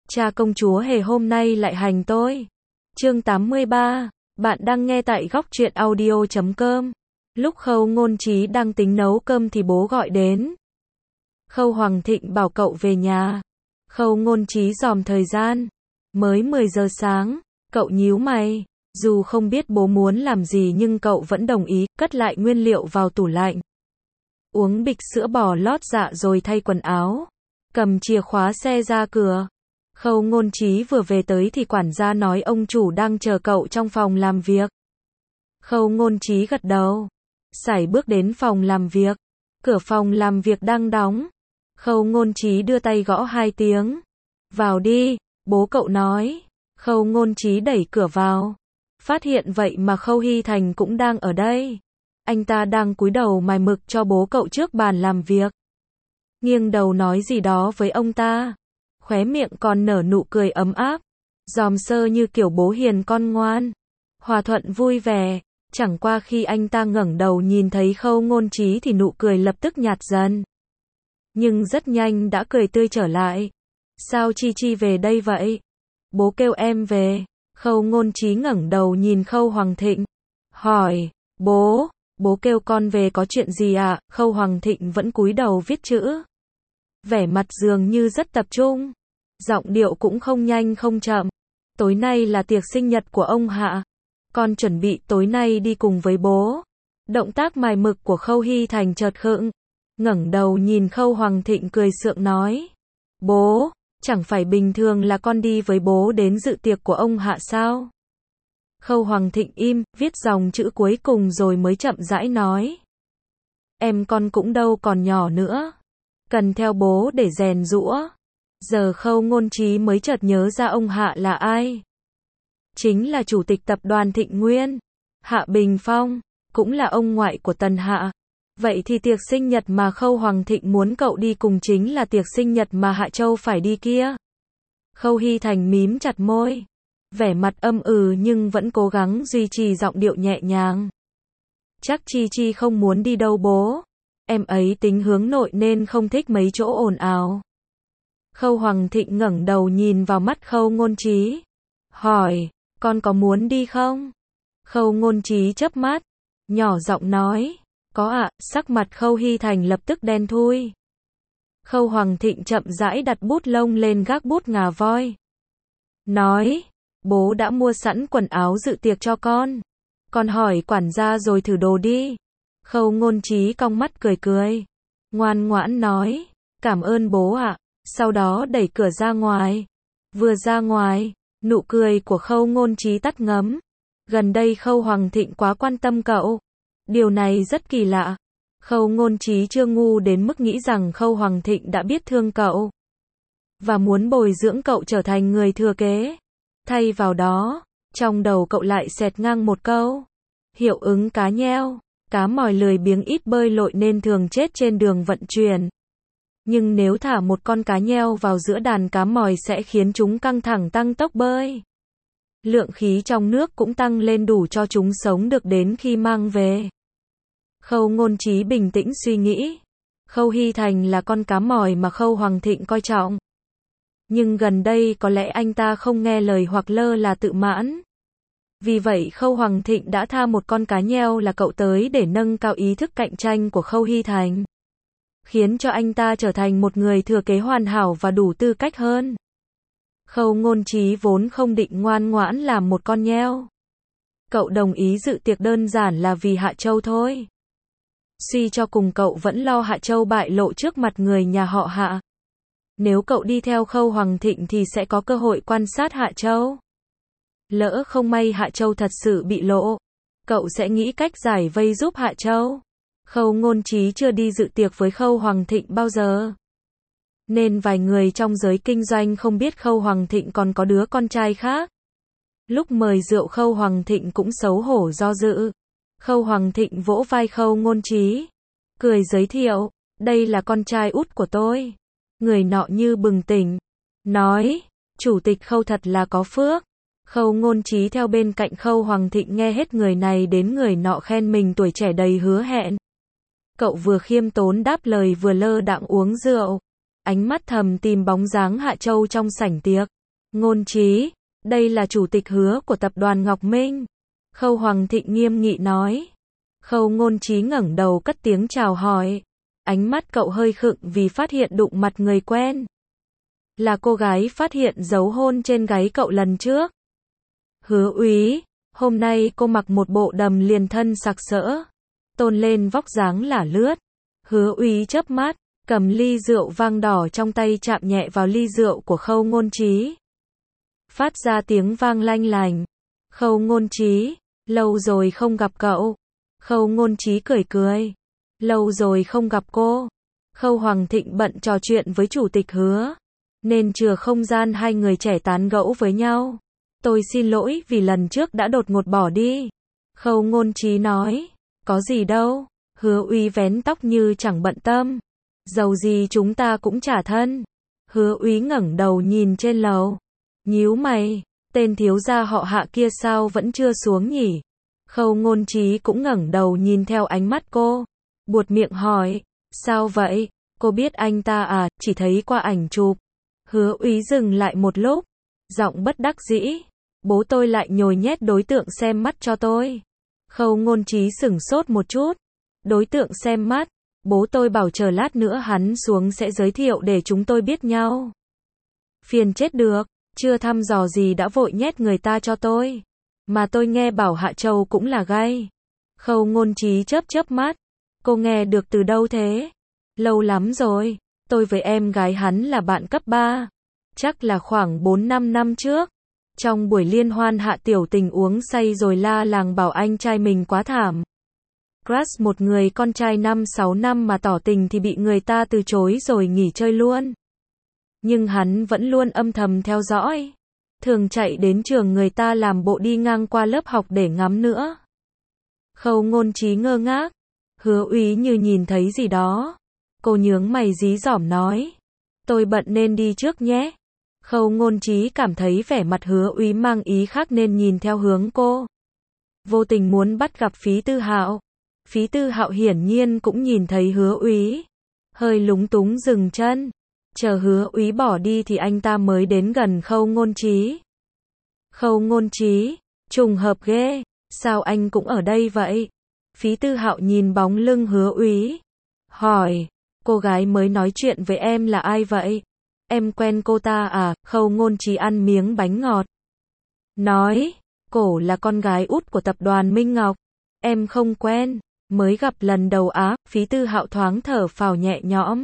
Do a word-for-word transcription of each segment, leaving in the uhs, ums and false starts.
Cha công chúa hề hôm nay lại hành tôi. Chương tám mươi ba, bạn đang nghe tại góc truyện audio chấm com. Lúc Khâu Ngôn Trí đang tính nấu cơm thì bố gọi đến. Khâu Hoàng Thịnh bảo cậu về nhà. Khâu Ngôn Trí dòm thời gian. Mới mười giờ sáng, cậu nhíu mày. Dù không biết bố muốn làm gì nhưng cậu vẫn đồng ý, cất lại nguyên liệu vào tủ lạnh. Uống bịch sữa bò lót dạ rồi thay quần áo. Cầm chìa khóa xe ra cửa. Khâu Ngôn Trí vừa về tới thì quản gia nói ông chủ đang chờ cậu trong phòng làm việc. Khâu Ngôn Trí gật đầu. Sải bước đến phòng làm việc. Cửa phòng làm việc đang đóng. Khâu Ngôn Trí đưa tay gõ hai tiếng. Vào đi, bố cậu nói. Khâu Ngôn Trí đẩy cửa vào. Phát hiện vậy mà Khâu Hy Thành cũng đang ở đây. Anh ta đang cúi đầu mài mực cho bố cậu trước bàn làm việc. Nghiêng đầu nói gì đó với ông ta. Khóe miệng còn nở nụ cười ấm áp. Giòm sơ như kiểu bố hiền con ngoan. Hòa thuận vui vẻ. Chẳng qua khi anh ta ngẩng đầu nhìn thấy Khâu Ngôn Trí thì nụ cười lập tức nhạt dần. Nhưng rất nhanh đã cười tươi trở lại. Sao Chi Chi về đây vậy? Bố kêu em về. Khâu Ngôn Trí ngẩng đầu nhìn Khâu Hoàng Thịnh. Hỏi, bố, bố kêu con về có chuyện gì ạ? À? Khâu Hoàng Thịnh vẫn cúi đầu viết chữ. Vẻ mặt dường như rất tập trung. Giọng điệu cũng không nhanh không chậm. Tối nay là tiệc sinh nhật của ông Hạ. Con chuẩn bị tối nay đi cùng với bố. Động tác mài mực của Khâu Hy Thành chợt khựng. Ngẩng đầu nhìn Khâu Hoàng Thịnh cười sượng nói. Bố, chẳng phải bình thường là con đi với bố đến dự tiệc của ông Hạ sao? Khâu Hoàng Thịnh im, viết dòng chữ cuối cùng rồi mới chậm rãi nói. Em con cũng đâu còn nhỏ nữa. Cần theo bố để rèn giũa. Giờ Khâu Ngôn Trí mới chợt nhớ ra ông Hạ là ai. Chính là chủ tịch tập đoàn Thịnh Nguyên. Hạ Bình Phong, cũng là ông ngoại của Tần Hạ. Vậy thì tiệc sinh nhật mà Khâu Hoàng Thịnh muốn cậu đi cùng chính là tiệc sinh nhật mà Hạ Châu phải đi kia. Khâu Hy Thành mím chặt môi. Vẻ mặt âm ừ nhưng vẫn cố gắng duy trì giọng điệu nhẹ nhàng. Chắc Chi Chi không muốn đi đâu bố. Em ấy tính hướng nội nên không thích mấy chỗ ồn ào. Khâu Hoàng Thịnh ngẩng đầu nhìn vào mắt Khâu Ngôn Trí. Hỏi, con có muốn đi không? Khâu Ngôn Trí chớp mắt. Nhỏ giọng nói. Có ạ, à, sắc mặt Khâu Hy Thành lập tức đen thui. Khâu Hoàng Thịnh chậm rãi đặt bút lông lên gác bút ngà voi. Nói, bố đã mua sẵn quần áo dự tiệc cho con. Con hỏi quản gia rồi thử đồ đi. Khâu Ngôn Trí cong mắt cười cười. Ngoan ngoãn nói, cảm ơn bố ạ. À. Sau đó đẩy cửa ra ngoài. Vừa ra ngoài, nụ cười của Khâu Ngôn Trí tắt ngấm. Gần đây Khâu Hoàng Thịnh quá quan tâm cậu. Điều này rất kỳ lạ. Khâu Ngôn Trí chưa ngu đến mức nghĩ rằng Khâu Hoàng Thịnh đã biết thương cậu. Và muốn bồi dưỡng cậu trở thành người thừa kế. Thay vào đó, trong đầu cậu lại xẹt ngang một câu. Hiệu ứng cá nheo. Cá mòi lười biếng ít bơi lội nên thường chết trên đường vận chuyển. Nhưng nếu thả một con cá nheo vào giữa đàn cá mòi sẽ khiến chúng căng thẳng tăng tốc bơi. Lượng khí trong nước cũng tăng lên đủ cho chúng sống được đến khi mang về. Khâu Ngôn Trí bình tĩnh suy nghĩ. Khâu Hy Thành là con cá mòi mà Khâu Hoàng Thịnh coi trọng. Nhưng gần đây có lẽ anh ta không nghe lời hoặc lơ là tự mãn. Vì vậy Khâu Hoàng Thịnh đã tha một con cá nheo là cậu tới để nâng cao ý thức cạnh tranh của Khâu Hy Thành. Khiến cho anh ta trở thành một người thừa kế hoàn hảo và đủ tư cách hơn. Khâu Ngôn Trí vốn không định ngoan ngoãn làm một con nheo. Cậu đồng ý dự tiệc đơn giản là vì Hạ Châu thôi. Suy cho cùng cậu vẫn lo Hạ Châu bại lộ trước mặt người nhà họ Hạ. Nếu cậu đi theo Khâu Hoàng Thịnh thì sẽ có cơ hội quan sát Hạ Châu. Lỡ không may Hạ Châu thật sự bị lộ, cậu sẽ nghĩ cách giải vây giúp Hạ Châu. Khâu Ngôn Trí chưa đi dự tiệc với Khâu Hoàng Thịnh bao giờ. Nên vài người trong giới kinh doanh không biết Khâu Hoàng Thịnh còn có đứa con trai khác. Lúc mời rượu Khâu Hoàng Thịnh cũng xấu hổ do dự. Khâu Hoàng Thịnh vỗ vai Khâu Ngôn Trí. Cười giới thiệu, đây là con trai út của tôi. Người nọ như bừng tỉnh. Nói, chủ tịch Khâu thật là có phước. Khâu Ngôn Trí theo bên cạnh Khâu Hoàng Thịnh nghe hết người này đến người nọ khen mình tuổi trẻ đầy hứa hẹn. Cậu vừa khiêm tốn đáp lời vừa lơ đãng uống rượu. Ánh mắt thầm tìm bóng dáng Hạ Châu trong sảnh tiệc. Ngôn Chí, đây là chủ tịch Hứa của tập đoàn Ngọc Minh. Khâu Hoàng Thịnh nghiêm nghị nói. Khâu Ngôn Chí ngẩng đầu cất tiếng chào hỏi. Ánh mắt cậu hơi khựng vì phát hiện đụng mặt người quen. Là cô gái phát hiện dấu hôn trên gáy cậu lần trước. Hứa úy, hôm nay cô mặc một bộ đầm liền thân sặc sỡ, tôn lên vóc dáng lả lướt. Hứa úy chớp mắt, cầm ly rượu vang đỏ trong tay chạm nhẹ vào ly rượu của Khâu Ngôn Chí. Phát ra tiếng vang lanh lành. Khâu Ngôn Chí, lâu rồi không gặp cậu. Khâu Ngôn Chí cười cười. Lâu rồi không gặp cô. Khâu Hoàng Thịnh bận trò chuyện với chủ tịch Hứa, nên chừa không gian hai người trẻ tán gẫu với nhau. Tôi xin lỗi vì lần trước đã đột ngột bỏ đi. Khâu Ngôn Chí nói. Có gì đâu. Hứa úy vén tóc như chẳng bận tâm. Dầu gì chúng ta cũng trả thân. Hứa úy ngẩng đầu nhìn trên lầu. Nhíu mày, tên thiếu gia họ Hạ kia sao vẫn chưa xuống nhỉ? Khâu Ngôn Chí cũng ngẩng đầu nhìn theo ánh mắt cô. Buột miệng hỏi. Sao vậy? Cô biết anh ta à? Chỉ thấy qua ảnh chụp. Hứa úy dừng lại một lúc. Giọng bất đắc dĩ. Bố tôi lại nhồi nhét đối tượng xem mắt cho tôi. Khâu Ngôn Chí sửng sốt một chút. Đối tượng xem mắt. Bố tôi bảo chờ lát nữa hắn xuống sẽ giới thiệu để chúng tôi biết nhau. Phiền chết được. Chưa thăm dò gì đã vội nhét người ta cho tôi. Mà tôi nghe bảo Hạ Châu cũng là gay. Khâu Ngôn Chí chớp chớp mắt. Cô nghe được từ đâu thế? Lâu lắm rồi. Tôi với em gái hắn là bạn cấp ba. Chắc là khoảng bốn năm năm trước. Trong buổi liên hoan Hạ Tiểu Tình uống say rồi la làng bảo anh trai mình quá thảm. Crush một người con trai năm sáu năm mà tỏ tình thì bị người ta từ chối rồi nghỉ chơi luôn. Nhưng hắn vẫn luôn âm thầm theo dõi. Thường chạy đến trường người ta làm bộ đi ngang qua lớp học để ngắm nữa. Khâu Ngôn Chí ngơ ngác. Hứa úy như nhìn thấy gì đó. Cô nhướng mày dí dỏm nói. Tôi bận nên đi trước nhé. Khâu Ngôn Chí cảm thấy vẻ mặt Hứa úy mang ý khác nên nhìn theo hướng cô. Vô tình muốn bắt gặp Phí Tư Hạo. Phí Tư Hạo hiển nhiên cũng nhìn thấy Hứa úy. Hơi lúng túng dừng chân. Chờ Hứa úy bỏ đi thì anh ta mới đến gần Khâu Ngôn Chí. Khâu Ngôn Chí, trùng hợp ghê, sao anh cũng ở đây vậy? Phí Tư Hạo nhìn bóng lưng Hứa úy. Hỏi, cô gái mới nói chuyện với em là ai vậy? Em quen cô ta à? Khâu Ngôn Chí ăn miếng bánh ngọt. Nói, cổ là con gái út của tập đoàn Minh Ngọc. Em không quen, mới gặp lần đầu á. Phí Tư Hạo thoáng thở phào nhẹ nhõm.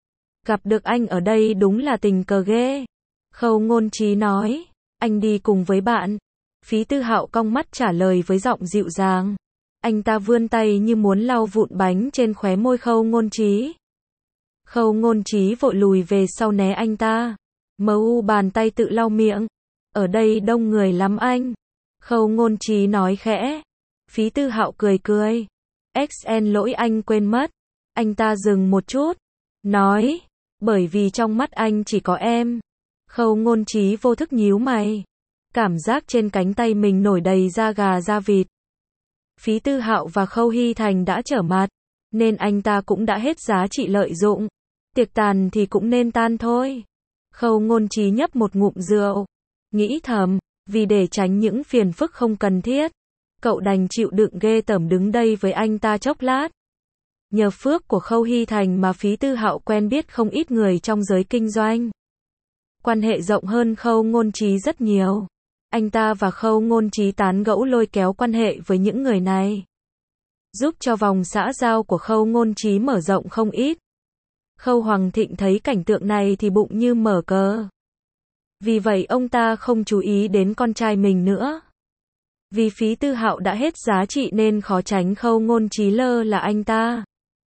Gặp được anh ở đây đúng là tình cờ ghê. Khâu Ngôn Chí nói. Anh đi cùng với bạn. Phí Tư Hạo cong mắt trả lời với giọng dịu dàng. Anh ta vươn tay như muốn lau vụn bánh trên khóe môi Khâu Ngôn Chí. Khâu Ngôn Chí vội lùi về sau né anh ta. Mờ u bàn tay tự lau miệng. Ở đây đông người lắm anh. Khâu Ngôn Chí nói khẽ. Phí Tư Hạo cười cười. Xn lỗi anh quên mất. Anh ta dừng một chút. Nói. Bởi vì trong mắt anh chỉ có em. Khâu Ngôn Chí vô thức nhíu mày. Cảm giác trên cánh tay mình nổi đầy da gà da vịt. Phí Tư Hạo và Khâu Hy Thành đã trở mặt. Nên anh ta cũng đã hết giá trị lợi dụng. Tiệc tàn thì cũng nên tan thôi. Khâu Ngôn Chí nhấp một ngụm rượu. Nghĩ thầm, vì để tránh những phiền phức không cần thiết. Cậu đành chịu đựng ghê tởm đứng đây với anh ta chốc lát. Nhờ phước của Khâu Hy Thành mà Phí Tư Hạo quen biết không ít người trong giới kinh doanh. Quan hệ rộng hơn Khâu Ngôn Chí rất nhiều. Anh ta và Khâu Ngôn Chí tán gẫu lôi kéo quan hệ với những người này. Giúp cho vòng xã giao của Khâu Ngôn Chí mở rộng không ít. Khâu Hoàng Thịnh thấy cảnh tượng này thì bụng như mở cờ. Vì vậy ông ta không chú ý đến con trai mình nữa. Vì Phí Tư Hạo đã hết giá trị nên khó tránh Khâu Ngôn Chí lơ là anh ta.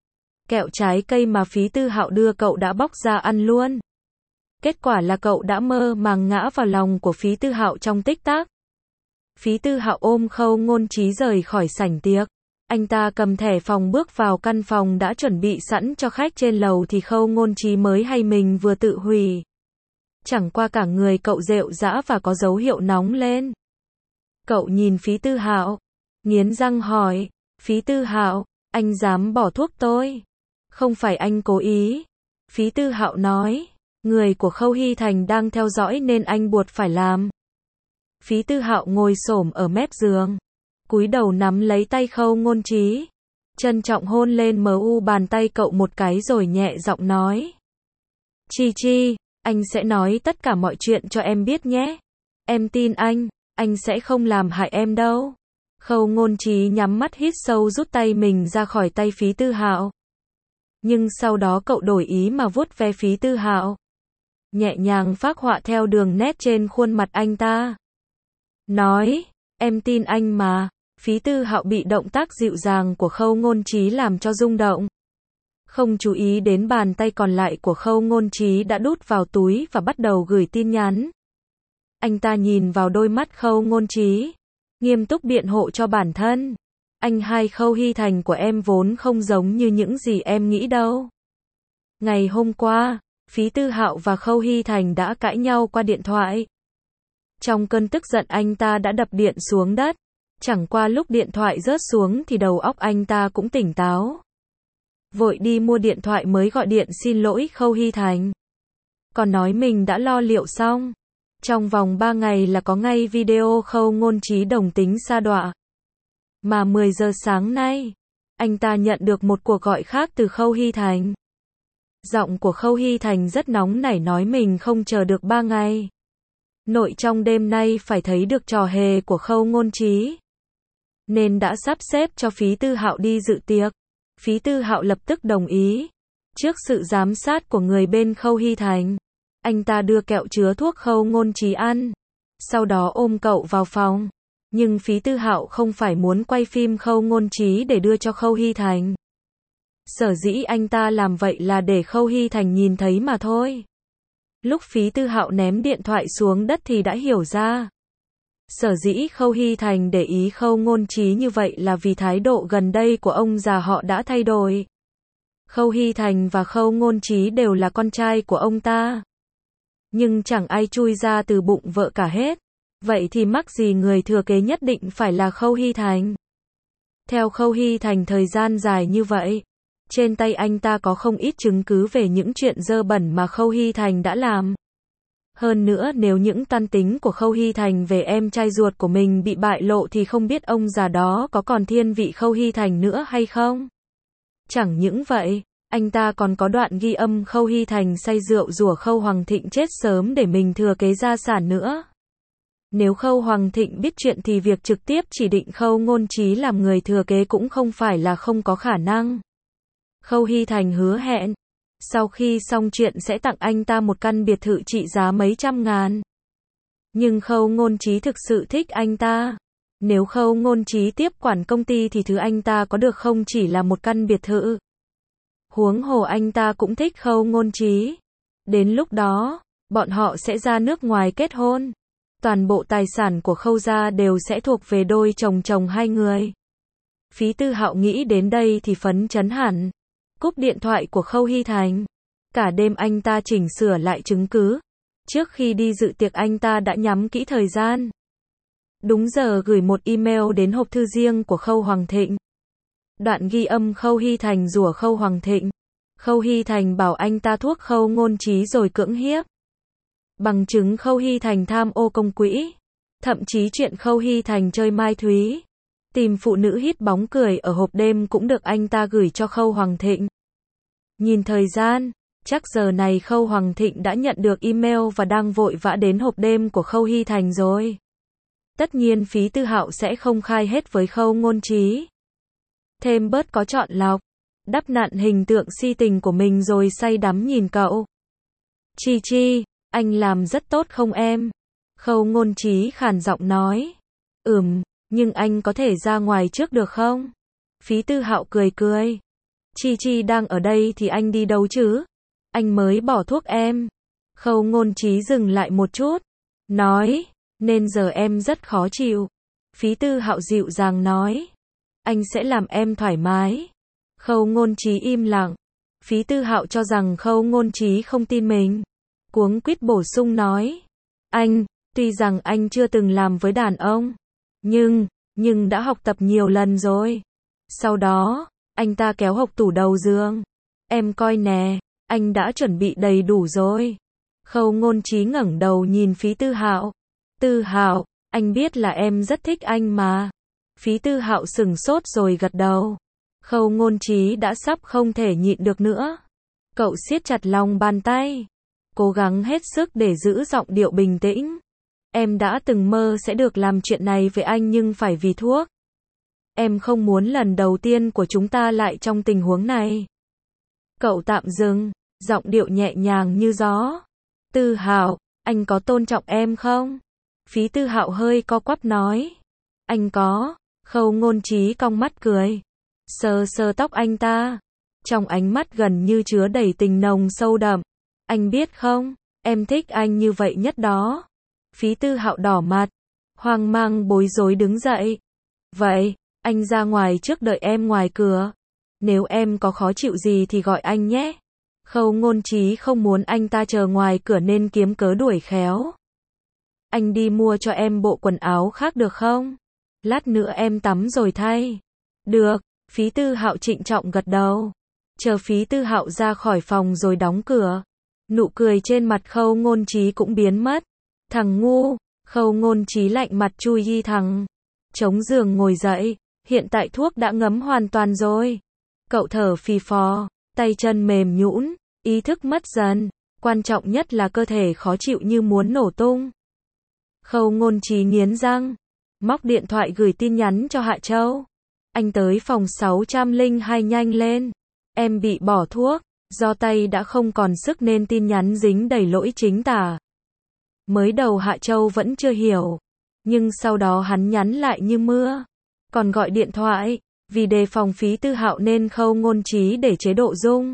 Kẹo trái cây mà Phí Tư Hạo đưa cậu đã bóc ra ăn luôn. Kết quả là cậu đã mơ màng ngã vào lòng của Phí Tư Hạo trong tích tắc. Phí Tư Hạo ôm Khâu Ngôn Chí rời khỏi sảnh tiệc. Anh ta cầm thẻ phòng bước vào căn phòng đã chuẩn bị sẵn cho khách trên lầu thì Khâu Ngôn Chí mới hay mình vừa tự hủy. Chẳng qua cả người cậu rệu rã và có dấu hiệu nóng lên. Cậu nhìn Phí Tư Hạo, nghiến răng hỏi, Phí Tư Hạo, anh dám bỏ thuốc tôi? Không phải anh cố ý. Phí Tư Hạo nói, Người của Khâu Hy Thành đang theo dõi nên anh buộc phải làm. Phí Tư Hạo ngồi xổm ở mép giường, cúi đầu nắm lấy tay Khâu Ngôn Trí, trân trọng hôn lên mờ u bàn tay cậu một cái rồi nhẹ giọng nói. Chi Chi, anh sẽ nói tất cả mọi chuyện cho em biết nhé. Em tin anh, anh sẽ không làm hại em đâu. Khâu Ngôn Trí nhắm mắt hít sâu rút tay mình ra khỏi tay Phí Tư Hạo. Nhưng sau đó cậu đổi ý mà vuốt ve Phí Tư Hạo, nhẹ nhàng phác họa theo đường nét trên khuôn mặt anh ta. Nói, em tin anh mà. Phí Tư Hạo bị động tác dịu dàng của Khâu Ngôn Trí làm cho rung động. Không chú ý đến bàn tay còn lại của Khâu Ngôn Trí đã đút vào túi và bắt đầu gửi tin nhắn. Anh ta nhìn vào đôi mắt Khâu Ngôn Trí, nghiêm túc biện hộ cho bản thân. Anh hai Khâu Hy Thành của em vốn không giống như những gì em nghĩ đâu. Ngày hôm qua, Phí Tư Hạo và Khâu Hy Thành đã cãi nhau qua điện thoại. Trong cơn tức giận anh ta đã đập điện xuống đất. Chẳng qua lúc điện thoại rớt xuống thì đầu óc anh ta cũng tỉnh táo. Vội đi mua điện thoại mới gọi điện xin lỗi Khâu Hy Thành. Còn nói mình đã lo liệu xong. Trong vòng ba ngày là có ngay video Khâu Ngôn Trí đồng tính sa đọa. Mà mười giờ sáng nay, anh ta nhận được một cuộc gọi khác từ Khâu Hy Thành. Giọng của Khâu Hy Thành rất nóng nảy nói mình không chờ được ba ngày. Nội trong đêm nay phải thấy được trò hề của Khâu Ngôn Trí. Nên đã sắp xếp cho Phí Tư Hạo đi dự tiệc. Phí Tư Hạo lập tức đồng ý. Trước sự giám sát của người bên Khâu Hy Thành, anh ta đưa kẹo chứa thuốc Khâu Ngôn Trí ăn. Sau đó ôm cậu vào phòng. Nhưng Phí Tư Hạo không phải muốn quay phim Khâu Ngôn Trí để đưa cho Khâu Hy Thành. Sở dĩ anh ta làm vậy là để Khâu Hy Thành nhìn thấy mà thôi. Lúc Phí Tư Hạo ném điện thoại xuống đất thì đã hiểu ra. Sở dĩ Khâu Hy Thành để ý Khâu Ngôn Trí như vậy là vì thái độ gần đây của ông già họ đã thay đổi. Khâu Hy Thành và Khâu Ngôn Trí đều là con trai của ông ta. Nhưng chẳng ai chui ra từ bụng vợ cả hết. Vậy thì mắc gì người thừa kế nhất định phải là Khâu Hy Thành. Theo Khâu Hy Thành thời gian dài như vậy, trên tay anh ta có không ít chứng cứ về những chuyện dơ bẩn mà Khâu Hy Thành đã làm. Hơn nữa nếu những toan tính của Khâu Hy Thành về em trai ruột của mình bị bại lộ thì không biết ông già đó có còn thiên vị Khâu Hy Thành nữa hay không. Chẳng những vậy, anh ta còn có đoạn ghi âm Khâu Hy Thành say rượu rủa Khâu Hoàng Thịnh chết sớm để mình thừa kế gia sản nữa. Nếu Khâu Hoàng Thịnh biết chuyện thì việc trực tiếp chỉ định Khâu Ngôn Trí làm người thừa kế cũng không phải là không có khả năng. Khâu Hy Thành hứa hẹn, sau khi xong chuyện sẽ tặng anh ta một căn biệt thự trị giá mấy trăm ngàn. Nhưng Khâu Ngôn Trí thực sự thích anh ta. Nếu Khâu Ngôn Trí tiếp quản công ty thì thứ anh ta có được không chỉ là một căn biệt thự. Huống hồ anh ta cũng thích Khâu Ngôn Trí. Đến lúc đó, bọn họ sẽ ra nước ngoài kết hôn. Toàn bộ tài sản của Khâu gia đều sẽ thuộc về đôi chồng chồng hai người. Phí Tư Hạo nghĩ đến đây thì phấn chấn hẳn. Cúp điện thoại của Khâu Hy Thành. Cả đêm anh ta chỉnh sửa lại chứng cứ. Trước khi đi dự tiệc anh ta đã nhắm kỹ thời gian. Đúng giờ gửi một email đến hộp thư riêng của Khâu Hoàng Thịnh. Đoạn ghi âm Khâu Hy Thành rủa Khâu Hoàng Thịnh. Khâu Hy Thành bảo anh ta thuốc Khâu Ngôn Trí rồi cưỡng hiếp. Bằng chứng Khâu Hy Thành tham ô công quỹ. Thậm chí chuyện Khâu Hy Thành chơi mai thúy, tìm phụ nữ hít bóng cười ở hộp đêm cũng được anh ta gửi cho Khâu Hoàng Thịnh. Nhìn thời gian, chắc giờ này Khâu Hoàng Thịnh đã nhận được email và đang vội vã đến hộp đêm của Khâu Hy Thành rồi. Tất nhiên Phí Tư Hạo sẽ không khai hết với Khâu Ngôn Trí. Thêm bớt có chọn lọc, đắp nặn hình tượng si tình của mình rồi say đắm nhìn cậu. Chi Chi, anh làm rất tốt không em? Khâu Ngôn Trí khàn giọng nói. Ừm, nhưng anh có thể ra ngoài trước được không? Phí Tư Hạo cười cười. Chi Chi đang ở đây thì anh đi đâu chứ? Anh mới bỏ thuốc em. Khâu Ngôn Trí dừng lại một chút. Nói, nên giờ em rất khó chịu. Phí Tư Hạo dịu dàng nói. Anh sẽ làm em thoải mái. Khâu Ngôn Trí im lặng. Phí Tư Hạo cho rằng Khâu Ngôn Trí không tin mình. Cuống quýt bổ sung nói. Anh, tuy rằng anh chưa từng làm với đàn ông. Nhưng, nhưng đã học tập nhiều lần rồi. Sau đó, anh ta kéo hộc tủ đầu giường. Em coi nè, anh đã chuẩn bị đầy đủ rồi. Khâu Ngôn Trí ngẩng đầu nhìn Phí Tư Hạo. Tư Hạo, anh biết là em rất thích anh mà. Phí Tư Hạo sửng sốt rồi gật đầu. Khâu Ngôn Trí đã sắp không thể nhịn được nữa. Cậu siết chặt lòng bàn tay, cố gắng hết sức để giữ giọng điệu bình tĩnh. Em đã từng mơ sẽ được làm chuyện này với anh nhưng phải vì thuốc. Em không muốn lần đầu tiên của chúng ta lại trong tình huống này. Cậu tạm dừng, giọng điệu nhẹ nhàng như gió. Tư Hạo, anh có tôn trọng em không? Phí Tư Hạo hơi co quắp nói. Anh có. Khâu Ngôn Trí cong mắt cười, sờ sờ tóc anh ta, trong ánh mắt gần như chứa đầy tình nồng sâu đậm. Anh biết không, em thích anh như vậy nhất đó. Phí Tư Hạo đỏ mặt, hoang mang bối rối đứng dậy. Vậy, anh ra ngoài trước, đợi em ngoài cửa. Nếu em có khó chịu gì thì gọi anh nhé. Khâu Ngôn Trí không muốn anh ta chờ ngoài cửa nên kiếm cớ đuổi khéo. Anh đi mua cho em bộ quần áo khác được không? Lát nữa em tắm rồi thay. Được, Phí Tư Hạo trịnh trọng gật đầu. Chờ Phí Tư Hạo ra khỏi phòng rồi đóng cửa. Nụ cười trên mặt Khâu Ngôn Trí cũng biến mất. Thằng ngu, Khâu Ngôn Trí lạnh mặt chui đi thẳng. Chống giường ngồi dậy, hiện tại thuốc đã ngấm hoàn toàn rồi. Cậu thở phì phò, tay chân mềm nhũn, ý thức mất dần. Quan trọng nhất là cơ thể khó chịu như muốn nổ tung. Khâu Ngôn Trí nghiến răng, móc điện thoại gửi tin nhắn cho Hạ Châu. Anh tới phòng sáu trăm lẻ hai nhanh lên. Em bị bỏ thuốc, do tay đã không còn sức nên tin nhắn dính đầy lỗi chính tả. Mới đầu Hạ Châu vẫn chưa hiểu, nhưng sau đó hắn nhắn lại như mưa. Còn gọi điện thoại, vì đề phòng Phí Tư Hạo nên Khâu Ngôn Trí để chế độ rung.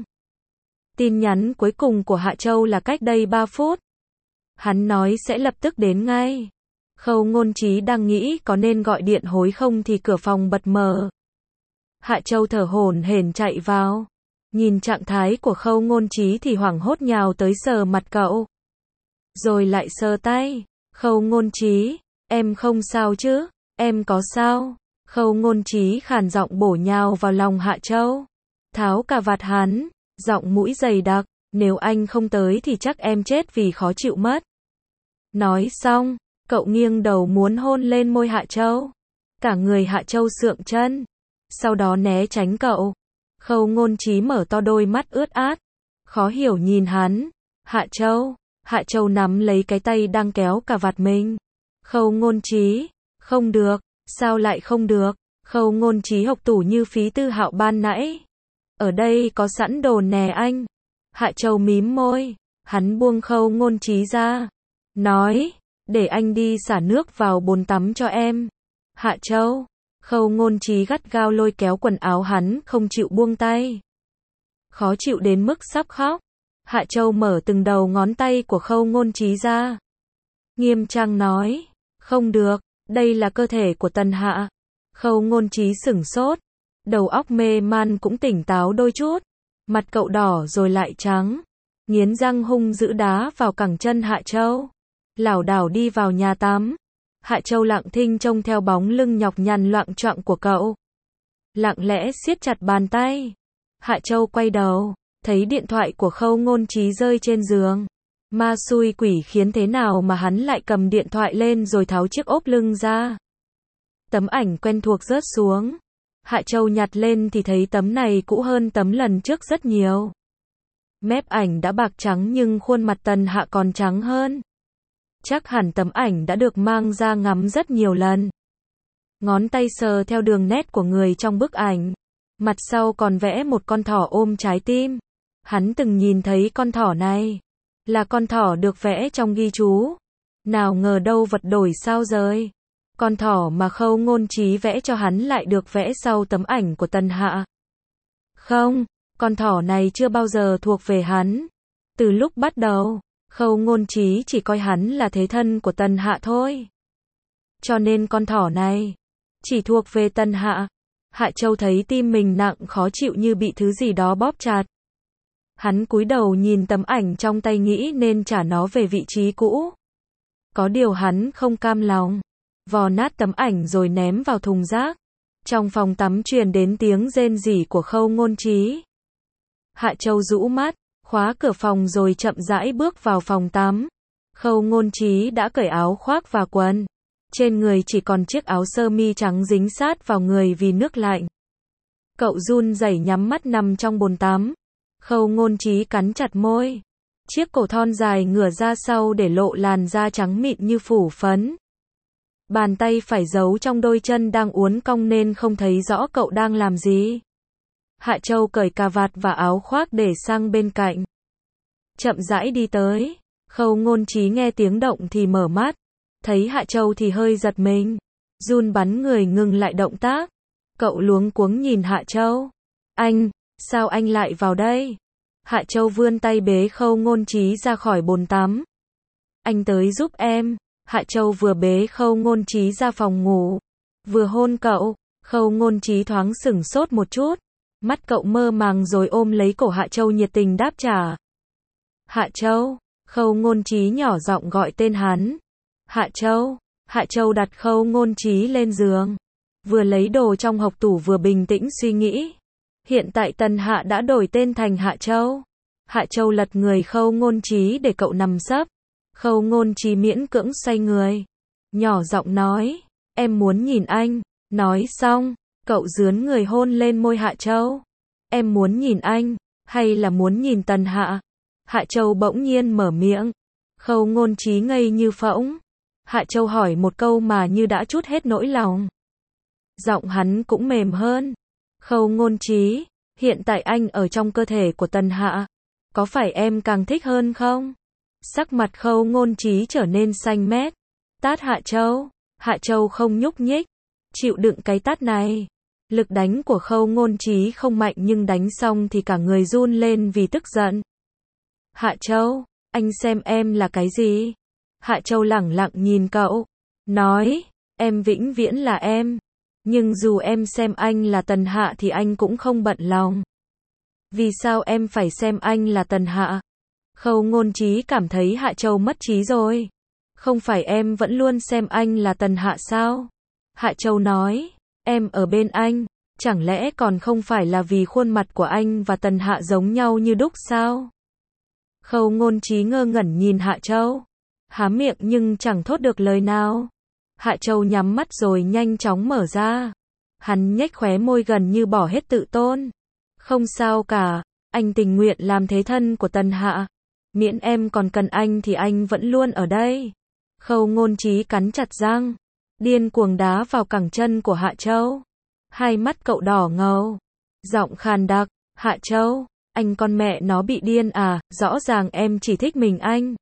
Tin nhắn cuối cùng của Hạ Châu là cách đây ba phút. Hắn nói sẽ lập tức đến ngay. Khâu Ngôn Trí đang nghĩ có nên gọi điện hối không thì cửa phòng bật mở. Hạ Châu thở hổn hển chạy vào. Nhìn trạng thái của Khâu Ngôn Trí thì hoảng hốt nhào tới sờ mặt cậu. Rồi lại sờ tay. Khâu Ngôn Trí, em không sao chứ? Em có sao? Khâu Ngôn Trí khàn giọng bổ nhào vào lòng Hạ Châu. Tháo cà vạt hắn, giọng mũi dày đặc. Nếu anh không tới thì chắc em chết vì khó chịu mất. Nói xong, cậu nghiêng đầu muốn hôn lên môi Hạ Châu. Cả người Hạ Châu sượng chân, sau đó né tránh cậu. Khâu Ngôn Trí mở to đôi mắt ướt át, khó hiểu nhìn hắn. Hạ Châu, Hạ Châu nắm lấy cái tay đang kéo cà vạt mình. Khâu Ngôn Trí, không được, sao lại không được? Khâu Ngôn Trí hộc tủ như Phí Tư Hạo ban nãy. Ở đây có sẵn đồ nè anh. Hạ Châu mím môi, hắn buông Khâu Ngôn Trí ra, nói, để anh đi xả nước vào bồn tắm cho em. Hạ Châu, Khâu Ngôn Trí gắt gao lôi kéo quần áo hắn không chịu buông tay. Khó chịu đến mức sắp khóc. Hạ Châu mở từng đầu ngón tay của Khâu Ngôn Trí ra. Nghiêm trang nói, không được, đây là cơ thể của Tần Hạ. Khâu Ngôn Trí sửng sốt, đầu óc mê man cũng tỉnh táo đôi chút. Mặt cậu đỏ rồi lại trắng, nghiến răng hung dữ đá vào cẳng chân Hạ Châu. Lảo đảo đi vào nhà tắm. Hạ Châu lặng thinh trông theo bóng lưng nhọc nhằn loạng choạng của cậu. Lặng lẽ siết chặt bàn tay. Hạ Châu quay đầu, thấy điện thoại của Khâu Ngôn Trí rơi trên giường. Ma xui quỷ khiến thế nào mà hắn lại cầm điện thoại lên rồi tháo chiếc ốp lưng ra. Tấm ảnh quen thuộc rớt xuống. Hạ Châu nhặt lên thì thấy tấm này cũ hơn tấm lần trước rất nhiều. Mép ảnh đã bạc trắng nhưng khuôn mặt Tần Hạ còn trắng hơn. Chắc hẳn tấm ảnh đã được mang ra ngắm rất nhiều lần. Ngón tay sờ theo đường nét của người trong bức ảnh. Mặt sau còn vẽ một con thỏ ôm trái tim. Hắn từng nhìn thấy con thỏ này. Là con thỏ được vẽ trong ghi chú. Nào ngờ đâu vật đổi sao rời. Con thỏ mà Khâu Ngôn Trí vẽ cho hắn lại được vẽ sau tấm ảnh của Tần Hạ. Không, con thỏ này chưa bao giờ thuộc về hắn. Từ lúc bắt đầu, Khâu Ngôn Trí chỉ coi hắn là thế thân của Tần Hạ thôi. Cho nên con thỏ này chỉ thuộc về Tần Hạ. Hạ Châu thấy tim mình nặng khó chịu như bị thứ gì đó bóp chặt. Hắn cúi đầu nhìn tấm ảnh trong tay nghĩ nên trả nó về vị trí cũ. Có điều hắn không cam lòng. Vò nát tấm ảnh rồi ném vào thùng rác. Trong phòng tắm truyền đến tiếng rên rỉ của Khâu Ngôn Trí. Hạ Châu rũ mắt, khóa cửa phòng rồi chậm rãi bước vào phòng tắm. Khâu Ngôn Trí đã cởi áo khoác và quần. Trên người chỉ còn chiếc áo sơ mi trắng dính sát vào người vì nước lạnh. Cậu run rẩy nhắm mắt nằm trong bồn tắm. Khâu Ngôn Trí cắn chặt môi. Chiếc cổ thon dài ngửa ra sau để lộ làn da trắng mịn như phủ phấn. Bàn tay phải giấu trong đôi chân đang uốn cong nên không thấy rõ cậu đang làm gì. Hạ Châu cởi cà vạt và áo khoác để sang bên cạnh. Chậm rãi đi tới. Khâu Ngôn Trí nghe tiếng động thì mở mắt. Thấy Hạ Châu thì hơi giật mình. Run bắn người ngừng lại động tác. Cậu luống cuống nhìn Hạ Châu. Anh, sao anh lại vào đây? Hạ Châu vươn tay bế Khâu Ngôn Trí ra khỏi bồn tắm. Anh tới giúp em. Hạ Châu vừa bế Khâu Ngôn Trí ra phòng ngủ, vừa hôn cậu. Khâu Ngôn Trí thoáng sửng sốt một chút. Mắt cậu mơ màng rồi ôm lấy cổ Hạ Châu nhiệt tình đáp trả. Hạ Châu. Khâu Ngôn Trí nhỏ giọng gọi tên hắn. Hạ Châu. Hạ Châu đặt Khâu Ngôn Trí lên giường. Vừa lấy đồ trong hộc tủ vừa bình tĩnh suy nghĩ. Hiện tại Tần Hạ đã đổi tên thành Hạ Châu. Hạ Châu lật người Khâu Ngôn Trí để cậu nằm sấp. Khâu Ngôn Trí miễn cưỡng xoay người. Nhỏ giọng nói. Em muốn nhìn anh. Nói xong, cậu dướn người hôn lên môi Hạ Châu. Em muốn nhìn anh, hay là muốn nhìn Tần Hạ? Hạ Châu bỗng nhiên mở miệng. Khâu Ngôn Trí ngây như phỗng. Hạ Châu hỏi một câu mà như đã trút hết nỗi lòng. Giọng hắn cũng mềm hơn. Khâu Ngôn Trí, hiện tại anh ở trong cơ thể của Tần Hạ. Có phải em càng thích hơn không? Sắc mặt Khâu Ngôn Trí trở nên xanh mét. Tát Hạ Châu. Hạ Châu không nhúc nhích. Chịu đựng cái tát này. Lực đánh của Khâu Ngôn Trí không mạnh nhưng đánh xong thì cả người run lên vì tức giận. Hạ Châu, anh xem em là cái gì? Hạ Châu lẳng lặng nhìn cậu. Nói, em vĩnh viễn là em. Nhưng dù em xem anh là Tần Hạ thì anh cũng không bận lòng. Vì sao em phải xem anh là Tần Hạ? Khâu Ngôn Trí cảm thấy Hạ Châu mất trí rồi. Không phải em vẫn luôn xem anh là Tần Hạ sao? Hạ Châu nói, em ở bên anh, chẳng lẽ còn không phải là vì khuôn mặt của anh và Tần Hạ giống nhau như đúc sao? Khâu Ngôn Trí ngơ ngẩn nhìn Hạ Châu. Há miệng nhưng chẳng thốt được lời nào. Hạ Châu nhắm mắt rồi nhanh chóng mở ra. Hắn nhếch khóe môi gần như bỏ hết tự tôn. Không sao cả, anh tình nguyện làm thế thân của Tần Hạ. Miễn em còn cần anh thì anh vẫn luôn ở đây. Khâu Ngôn Trí cắn chặt răng. Điên cuồng đá vào cẳng chân của Hạ Châu. Hai mắt cậu đỏ ngầu. Giọng khàn đặc. Hạ Châu, anh con mẹ nó bị điên à, rõ ràng em chỉ thích mình anh.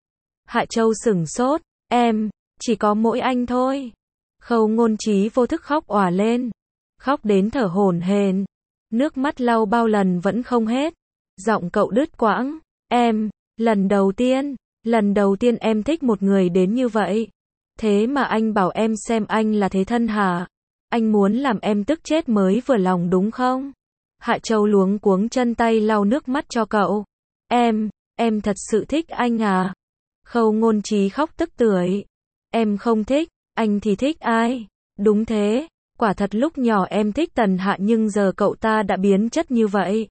Hạ Châu sửng sốt. Em, chỉ có mỗi anh thôi. Khâu Ngôn Trí vô thức khóc òa lên. Khóc đến thở hổn hển. Nước mắt lau bao lần vẫn không hết. Giọng cậu đứt quãng. Em, lần đầu tiên, lần đầu tiên em thích một người đến như vậy. Thế mà anh bảo em xem anh là thế thân hả? Anh muốn làm em tức chết mới vừa lòng đúng không? Hạ Châu luống cuống chân tay lau nước mắt cho cậu. Em, em thật sự thích anh à? Khâu Ngôn Trí khóc tức tưởi. Em không thích, anh thì thích ai? Đúng thế, quả thật lúc nhỏ em thích Tần Hạ nhưng giờ cậu ta đã biến chất như vậy.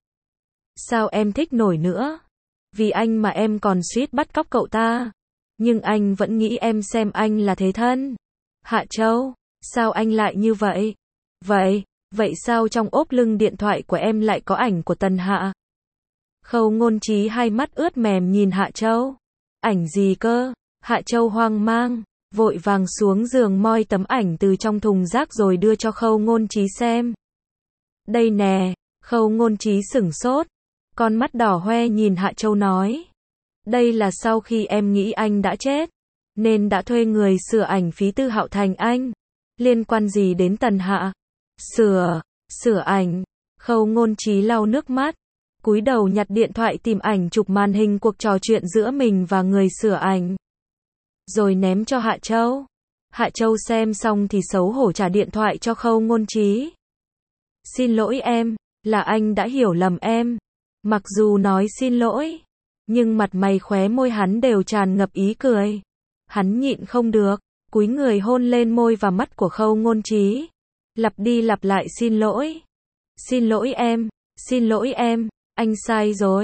Sao em thích nổi nữa? Vì anh mà em còn suýt bắt cóc cậu ta. Nhưng anh vẫn nghĩ em xem anh là thế thân. Hạ Châu, sao anh lại như vậy? Vậy, vậy sao trong ốp lưng điện thoại của em lại có ảnh của Tần Hạ? Khâu Ngôn Trí hai mắt ướt mềm nhìn Hạ Châu. Ảnh gì cơ? Hạ Châu hoang mang, vội vàng xuống giường moi tấm ảnh từ trong thùng rác rồi đưa cho Khâu Ngôn Trí xem. Đây nè, Khâu Ngôn Trí sửng sốt. Con mắt đỏ hoe nhìn Hạ Châu nói. Đây là sau khi em nghĩ anh đã chết, nên đã thuê người sửa ảnh phí Tư Hạo Thành anh. Liên quan gì đến Tần Hạ? Sửa, sửa ảnh. Khâu Ngôn Trí lau nước mắt, cúi đầu nhặt điện thoại tìm ảnh chụp màn hình cuộc trò chuyện giữa mình và người sửa ảnh. Rồi ném cho Hạ Châu. Hạ Châu xem xong thì xấu hổ trả điện thoại cho Khâu Ngôn Trí. Xin lỗi em, là anh đã hiểu lầm em. Mặc dù nói xin lỗi, nhưng mặt mày khóe môi hắn đều tràn ngập ý cười. Hắn nhịn không được, cúi người hôn lên môi và mắt của Khâu Ngôn Trí. Lặp đi lặp lại xin lỗi. Xin lỗi em, xin lỗi em, anh sai rồi.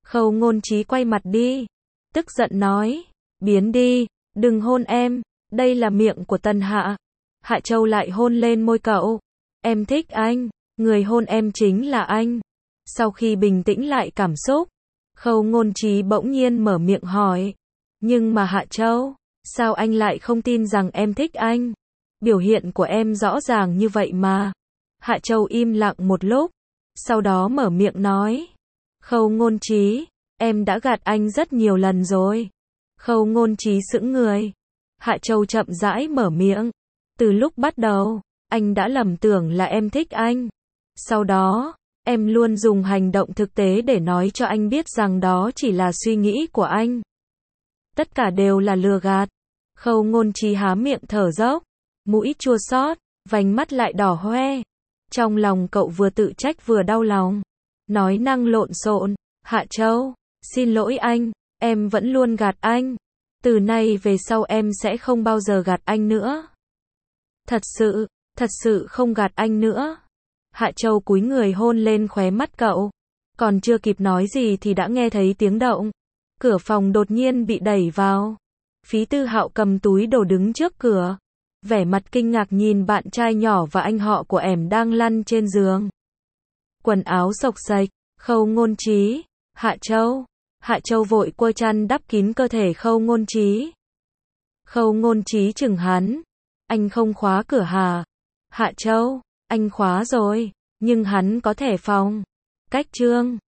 Khâu Ngôn Trí quay mặt đi, tức giận nói, biến đi, đừng hôn em, đây là miệng của Tần Hạ. Hạ Châu lại hôn lên môi cậu, em thích anh, người hôn em chính là anh. Sau khi bình tĩnh lại cảm xúc, Khâu Ngôn Trí bỗng nhiên mở miệng hỏi, nhưng mà Hạ Châu, sao anh lại không tin rằng em thích anh? Biểu hiện của em rõ ràng như vậy mà. Hạ Châu im lặng một lúc, sau đó mở miệng nói, Khâu Ngôn Trí, em đã gạt anh rất nhiều lần rồi. Khâu Ngôn Trí sững người. Hạ Châu chậm rãi mở miệng, từ lúc bắt đầu, anh đã lầm tưởng là em thích anh. Sau đó, em luôn dùng hành động thực tế để nói cho anh biết rằng đó chỉ là suy nghĩ của anh. Tất cả đều là lừa gạt. Khâu Ngôn Trí há miệng thở dốc, mũi chua xót, vành mắt lại đỏ hoe. Trong lòng cậu vừa tự trách vừa đau lòng, nói năng lộn xộn, Hạ Châu, xin lỗi anh, em vẫn luôn gạt anh. Từ nay về sau em sẽ không bao giờ gạt anh nữa. Thật sự, thật sự không gạt anh nữa. Hạ Châu cúi người hôn lên khóe mắt cậu. Còn chưa kịp nói gì thì đã nghe thấy tiếng động. Cửa phòng đột nhiên bị đẩy vào. Phí Tư Hạo cầm túi đồ đứng trước cửa, vẻ mặt kinh ngạc nhìn bạn trai nhỏ và anh họ của ẻm đang lăn trên giường. Quần áo xộc xệch, Khâu Ngôn Trí, Hạ Châu. Hạ Châu vội quơ chăn đắp kín cơ thể Khâu Ngôn Trí. Khâu Ngôn Trí chừng hắn, anh không khóa cửa hả? Hạ Châu, anh khóa rồi, nhưng hắn có thẻ phòng. Cách trương.